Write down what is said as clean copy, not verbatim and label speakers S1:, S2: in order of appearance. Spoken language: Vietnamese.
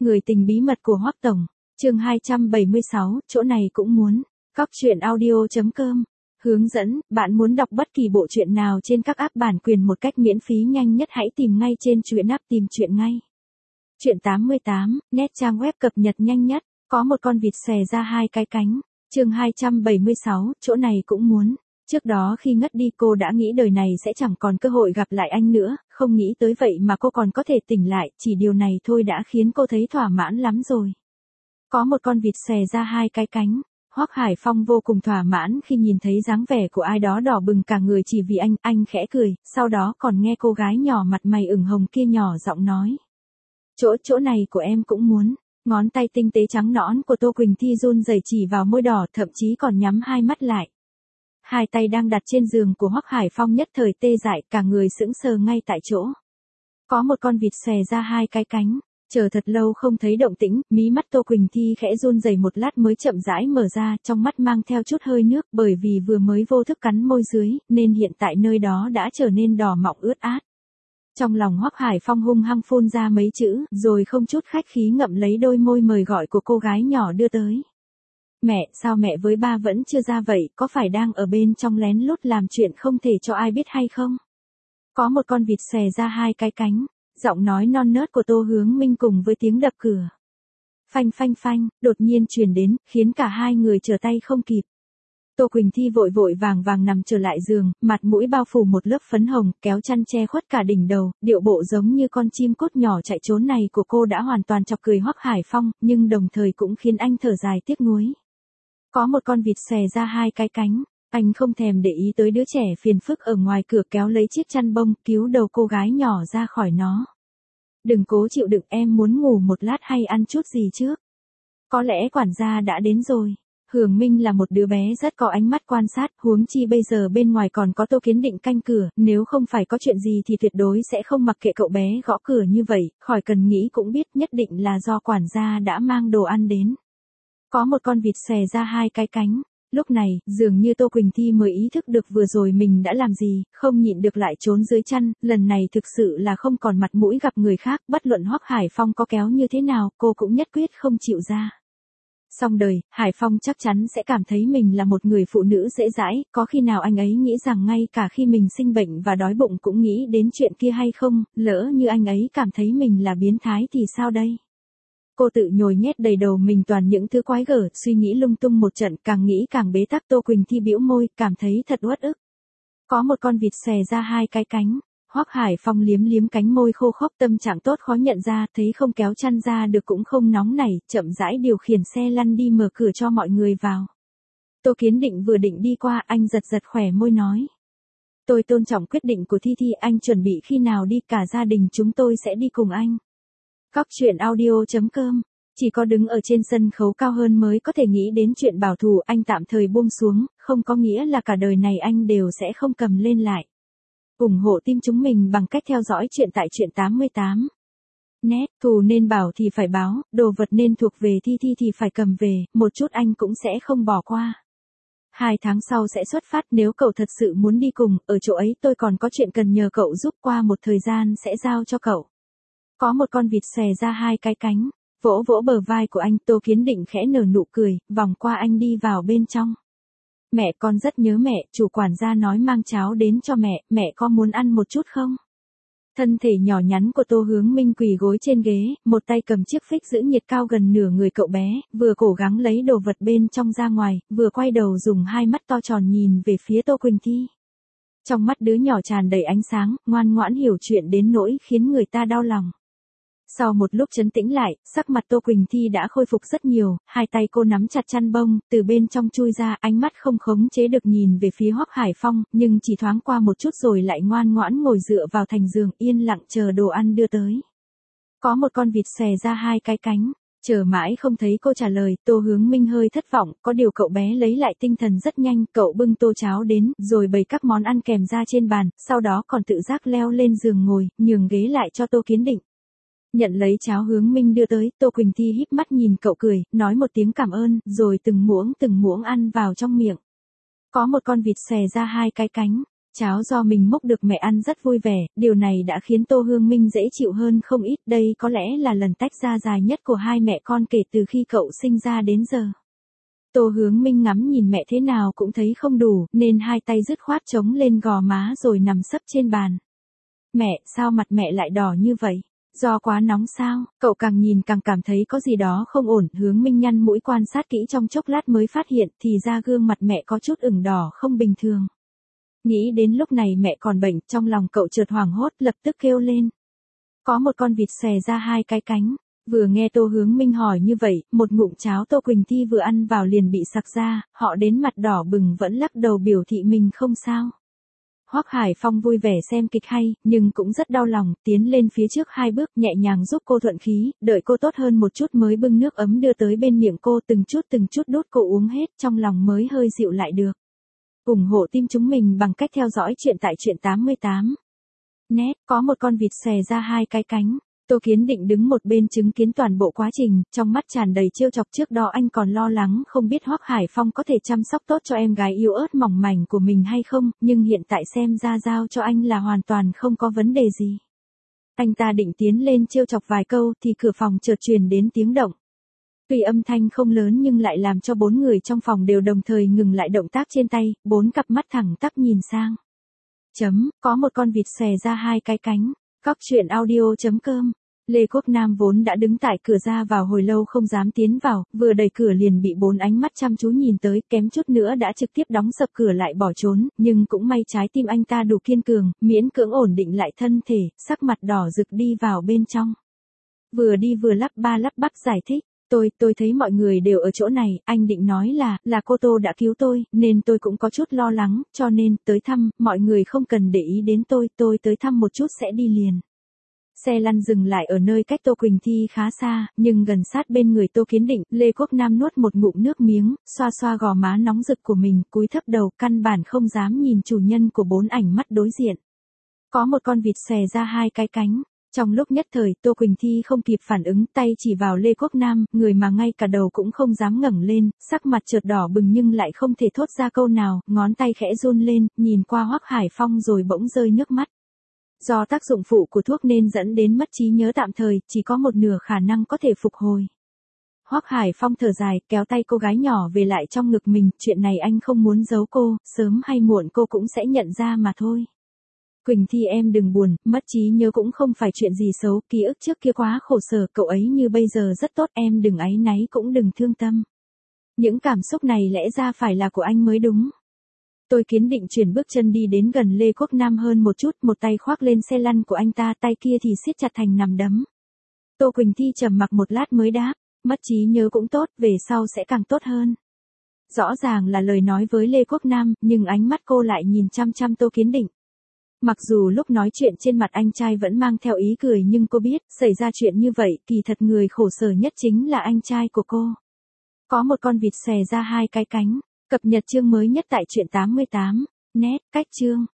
S1: Người tình bí mật của Hoắc Tổng, chương 276, chỗ này cũng muốn. Cóc truyện audio.com. Hướng dẫn, bạn muốn đọc bất kỳ bộ truyện nào trên các app bản quyền một cách miễn phí nhanh nhất hãy tìm ngay trên truyện app tìm truyện ngay. Truyện 88, nét trang web cập nhật nhanh nhất, có một con vịt xòe ra hai cái cánh, chương 276, chỗ này cũng muốn. Trước đó khi ngất đi cô đã nghĩ đời này sẽ chẳng còn cơ hội gặp lại anh nữa, không nghĩ tới vậy mà cô còn có thể tỉnh lại, chỉ điều này thôi đã khiến cô thấy thỏa mãn lắm rồi. Có một con vịt xòe ra hai cái cánh, Hoắc Hải Phong vô cùng thỏa mãn khi nhìn thấy dáng vẻ của ai đó đỏ bừng cả người chỉ vì anh khẽ cười, sau đó còn nghe cô gái nhỏ mặt mày ửng hồng kia nhỏ giọng nói. Chỗ này của em cũng muốn. Ngón tay tinh tế trắng nõn của Tô Quỳnh Thi run rẩy chỉ vào môi đỏ, thậm chí còn nhắm hai mắt lại. Hai tay đang đặt trên giường của Hoắc Hải Phong nhất thời tê dại, cả người sững sờ ngay tại chỗ. Có một con vịt xòe ra hai cái cánh, chờ thật lâu không thấy động tĩnh, mí mắt Tô Quỳnh Thi khẽ run rẩy một lát mới chậm rãi mở ra, trong mắt mang theo chút hơi nước, bởi vì vừa mới vô thức cắn môi dưới, nên hiện tại nơi đó đã trở nên đỏ mọng ướt át. Trong lòng Hoắc Hải Phong hung hăng phun ra mấy chữ, rồi không chút khách khí ngậm lấy đôi môi mời gọi của cô gái nhỏ đưa tới. Mẹ, sao mẹ với ba vẫn chưa ra vậy, có phải đang ở bên trong lén lút làm chuyện không thể cho ai biết hay không? Có một con vịt xòe ra hai cái cánh, giọng nói non nớt của Tô Hướng Minh cùng với tiếng đập cửa. Phanh phanh phanh, đột nhiên truyền đến, khiến cả hai người trở tay không kịp. Tô Quỳnh Thi vội vội vàng nằm trở lại giường, mặt mũi bao phủ một lớp phấn hồng, kéo chăn che khuất cả đỉnh đầu, điệu bộ giống như con chim cút nhỏ chạy trốn này của cô đã hoàn toàn chọc cười Hoắc Hải Phong, nhưng đồng thời cũng khiến anh thở dài tiếc nuối. Có một con vịt xòe ra hai cái cánh, anh không thèm để ý tới đứa trẻ phiền phức ở ngoài cửa kéo lấy chiếc chăn bông, cứu đầu cô gái nhỏ ra khỏi nó. Đừng cố chịu đựng, em muốn ngủ một lát hay ăn chút gì trước? Có lẽ quản gia đã đến rồi. Hường Minh là một đứa bé rất có ánh mắt quan sát, huống chi bây giờ bên ngoài còn có Tô Kiến Định canh cửa, nếu không phải có chuyện gì thì tuyệt đối sẽ không mặc kệ cậu bé gõ cửa như vậy, khỏi cần nghĩ cũng biết nhất định là do quản gia đã mang đồ ăn đến. Có một con vịt xòe ra hai cái cánh, lúc này, dường như Tô Quỳnh Thi mới ý thức được vừa rồi mình đã làm gì, không nhịn được lại trốn dưới chăn, lần này thực sự là không còn mặt mũi gặp người khác, bất luận Hoắc Hải Phong có kéo như thế nào, cô cũng nhất quyết không chịu ra. Xong đời, Hải Phong chắc chắn sẽ cảm thấy mình là một người phụ nữ dễ dãi, có khi nào anh ấy nghĩ rằng ngay cả khi mình sinh bệnh và đói bụng cũng nghĩ đến chuyện kia hay không, lỡ như anh ấy cảm thấy mình là biến thái thì sao đây? Cô tự nhồi nhét đầy đầu mình toàn những thứ quái gở, suy nghĩ lung tung một trận, càng nghĩ càng bế tắc. Tô Quỳnh Thi bĩu môi, cảm thấy thật uất ức. Có một con vịt xòe ra hai cái cánh. Hoắc Hải Phong liếm liếm cánh môi khô khốc, tâm trạng tốt khó nhận ra, thấy không kéo chăn ra được cũng không nóng nảy, chậm rãi điều khiển xe lăn đi mở cửa cho mọi người vào. Tô Kiến Định vừa định đi qua, anh giật giật khỏe môi nói. Tôi tôn trọng quyết định của Thi Thi, anh chuẩn bị khi nào đi, cả gia đình chúng tôi sẽ đi cùng anh. Cóc truyện audio.com. Chỉ có đứng ở trên sân khấu cao hơn mới có thể nghĩ đến chuyện bảo thủ, anh tạm thời buông xuống, không có nghĩa là cả đời này anh đều sẽ không cầm lên lại. ủng hộ team chúng mình bằng cách theo dõi chuyện tại truyện 88. Nét, thù nên bảo thì phải báo, đồ vật nên thuộc về Thi Thi thì phải cầm về, một chút anh cũng sẽ không bỏ qua. 2 tháng sau sẽ xuất phát, nếu cậu thật sự muốn đi cùng, ở chỗ ấy tôi còn có chuyện cần nhờ cậu giúp, qua một thời gian sẽ giao cho cậu. Có một con vịt xòe ra hai cái cánh, vỗ vỗ bờ vai của anh, Tô Kiến Định khẽ nở nụ cười, vòng qua anh đi vào bên trong. Mẹ, con rất nhớ mẹ, chủ quản gia nói mang cháo đến cho mẹ có muốn ăn một chút không? Thân thể nhỏ nhắn của Tô Hướng Minh quỳ gối trên ghế, một tay cầm chiếc phích giữ nhiệt cao gần nửa người cậu bé, vừa cố gắng lấy đồ vật bên trong ra ngoài, vừa quay đầu dùng hai mắt to tròn nhìn về phía Tô Quỳnh Thi. Trong mắt đứa nhỏ tràn đầy ánh sáng, ngoan ngoãn hiểu chuyện đến nỗi khiến người ta đau lòng. Sau một lúc trấn tĩnh lại, sắc mặt Tô Quỳnh Thi đã khôi phục rất nhiều, hai tay cô nắm chặt chăn bông, từ bên trong chui ra, ánh mắt không khống chế được nhìn về phía Hoắc Hải Phong, nhưng chỉ thoáng qua một chút rồi lại ngoan ngoãn ngồi dựa vào thành giường, yên lặng chờ đồ ăn đưa tới. Có một con vịt xòe ra hai cái cánh, chờ mãi không thấy cô trả lời, Tô Hướng Minh hơi thất vọng, có điều cậu bé lấy lại tinh thần rất nhanh, cậu bưng tô cháo đến, rồi bày các món ăn kèm ra trên bàn, sau đó còn tự giác leo lên giường ngồi, nhường ghế lại cho Tô Kiến Định. Nhận lấy cháo Hướng Minh đưa tới, Tô Quỳnh Thi híp mắt nhìn cậu cười, nói một tiếng cảm ơn, rồi từng muỗng ăn vào trong miệng. Có một con vịt xòe ra hai cái cánh, Cháo do mình múc được mẹ ăn rất vui vẻ, điều này đã khiến Tô Hương Minh dễ chịu hơn không ít, đây có lẽ là lần tách ra dài nhất của hai mẹ con kể từ khi cậu sinh ra đến giờ. Tô Hướng Minh ngắm nhìn mẹ thế nào cũng thấy không đủ, nên hai tay dứt khoát chống lên gò má rồi nằm sấp trên bàn. Mẹ, sao mặt mẹ lại đỏ như vậy? Do quá nóng sao? Cậu càng nhìn càng cảm thấy có gì đó không ổn, Hướng Minh nhăn mũi quan sát kỹ trong chốc lát mới phát hiện thì ra gương mặt mẹ có chút ửng đỏ không bình thường. Nghĩ đến lúc này mẹ còn bệnh, trong lòng cậu chợt hoảng hốt, lập tức kêu lên. Có một con vịt xòe ra hai cái cánh. Vừa nghe Tô Hướng Minh hỏi như vậy, một ngụm cháo Tô Quỳnh Thi vừa ăn vào liền bị sặc ra, họ đến mặt đỏ bừng vẫn lắc đầu biểu thị mình không sao. Hoắc Hải Phong vui vẻ xem kịch hay, nhưng cũng rất đau lòng, tiến lên phía trước hai bước nhẹ nhàng giúp cô thuận khí, đợi cô tốt hơn một chút mới bưng nước ấm đưa tới bên miệng cô từng chút đút cô uống hết, trong lòng mới hơi dịu lại được. Ủng hộ team chúng mình bằng cách theo dõi chuyện tại truyện 88. Nét, có một con vịt xòe ra hai cái cánh. Tô Kiến Định đứng một bên chứng kiến toàn bộ quá trình, trong mắt tràn đầy trêu chọc. Trước đó anh còn lo lắng không biết Hoắc Hải Phong có thể chăm sóc tốt cho em gái yếu ớt mỏng mảnh của mình hay không, nhưng hiện tại xem ra giao cho anh là hoàn toàn không có vấn đề gì. Anh ta định tiến lên trêu chọc vài câu thì cửa phòng chợt truyền đến tiếng động. Tuy âm thanh không lớn nhưng lại làm cho bốn người trong phòng đều đồng thời ngừng lại động tác trên tay, bốn cặp mắt thẳng tắp nhìn sang. Có một con vịt xòe ra hai cái cánh. Cóc truyện audio.com. Lê Quốc Nam vốn đã đứng tại cửa ra vào hồi lâu không dám tiến vào, vừa đẩy cửa liền bị bốn ánh mắt chăm chú nhìn tới, kém chút nữa đã trực tiếp đóng sập cửa lại bỏ trốn, nhưng cũng may trái tim anh ta đủ kiên cường, miễn cưỡng ổn định lại thân thể, sắc mặt đỏ rực đi vào bên trong. Vừa đi vừa lắp ba lắp bắp giải thích. Tôi thấy mọi người đều ở chỗ này, anh định nói là cô Tô đã cứu tôi, nên tôi cũng có chút lo lắng, cho nên, tới thăm, mọi người không cần để ý đến tôi tới thăm một chút sẽ đi liền. Xe lăn dừng lại ở nơi cách Tô Quỳnh Thi khá xa, nhưng gần sát bên người Tô Kiến Định, Lê Quốc Nam nuốt một ngụm nước miếng, xoa xoa gò má nóng rực của mình, cúi thấp đầu, căn bản không dám nhìn chủ nhân của bốn ảnh mắt đối diện. Có một con vịt xòe ra hai cái cánh. Trong lúc nhất thời, Tô Quỳnh Thi không kịp phản ứng, tay chỉ vào Lê Quốc Nam, người mà ngay cả đầu cũng không dám ngẩng lên, sắc mặt chợt đỏ bừng nhưng lại không thể thốt ra câu nào, ngón tay khẽ run lên, nhìn qua Hoắc Hải Phong rồi bỗng rơi nước mắt. Do tác dụng phụ của thuốc nên dẫn đến mất trí nhớ tạm thời, chỉ có một nửa khả năng có thể phục hồi. Hoắc Hải Phong thở dài, kéo tay cô gái nhỏ về lại trong ngực mình, chuyện này anh không muốn giấu cô, sớm hay muộn cô cũng sẽ nhận ra mà thôi. Quỳnh Thi em đừng buồn, mất trí nhớ cũng không phải chuyện gì xấu, ký ức trước kia quá khổ sở, cậu ấy như bây giờ rất tốt, em đừng áy náy cũng đừng thương tâm. Những cảm xúc này lẽ ra phải là của anh mới đúng. Tôi Kiến Định chuyển bước chân đi đến gần Lê Quốc Nam hơn một chút, một tay khoác lên xe lăn của anh ta, tay kia thì siết chặt thành nắm đấm. Tô Quỳnh Thi trầm mặc một lát mới đáp, mất trí nhớ cũng tốt, về sau sẽ càng tốt hơn. Rõ ràng là lời nói với Lê Quốc Nam, nhưng ánh mắt cô lại nhìn chăm chăm Tô Kiến Định. Mặc dù lúc nói chuyện trên mặt anh trai vẫn mang theo ý cười nhưng cô biết, xảy ra chuyện như vậy, kỳ thật người khổ sở nhất chính là anh trai của cô. Có một con vịt xòe ra hai cái cánh. Cập nhật chương mới nhất tại truyện 88. Nét, cách chương.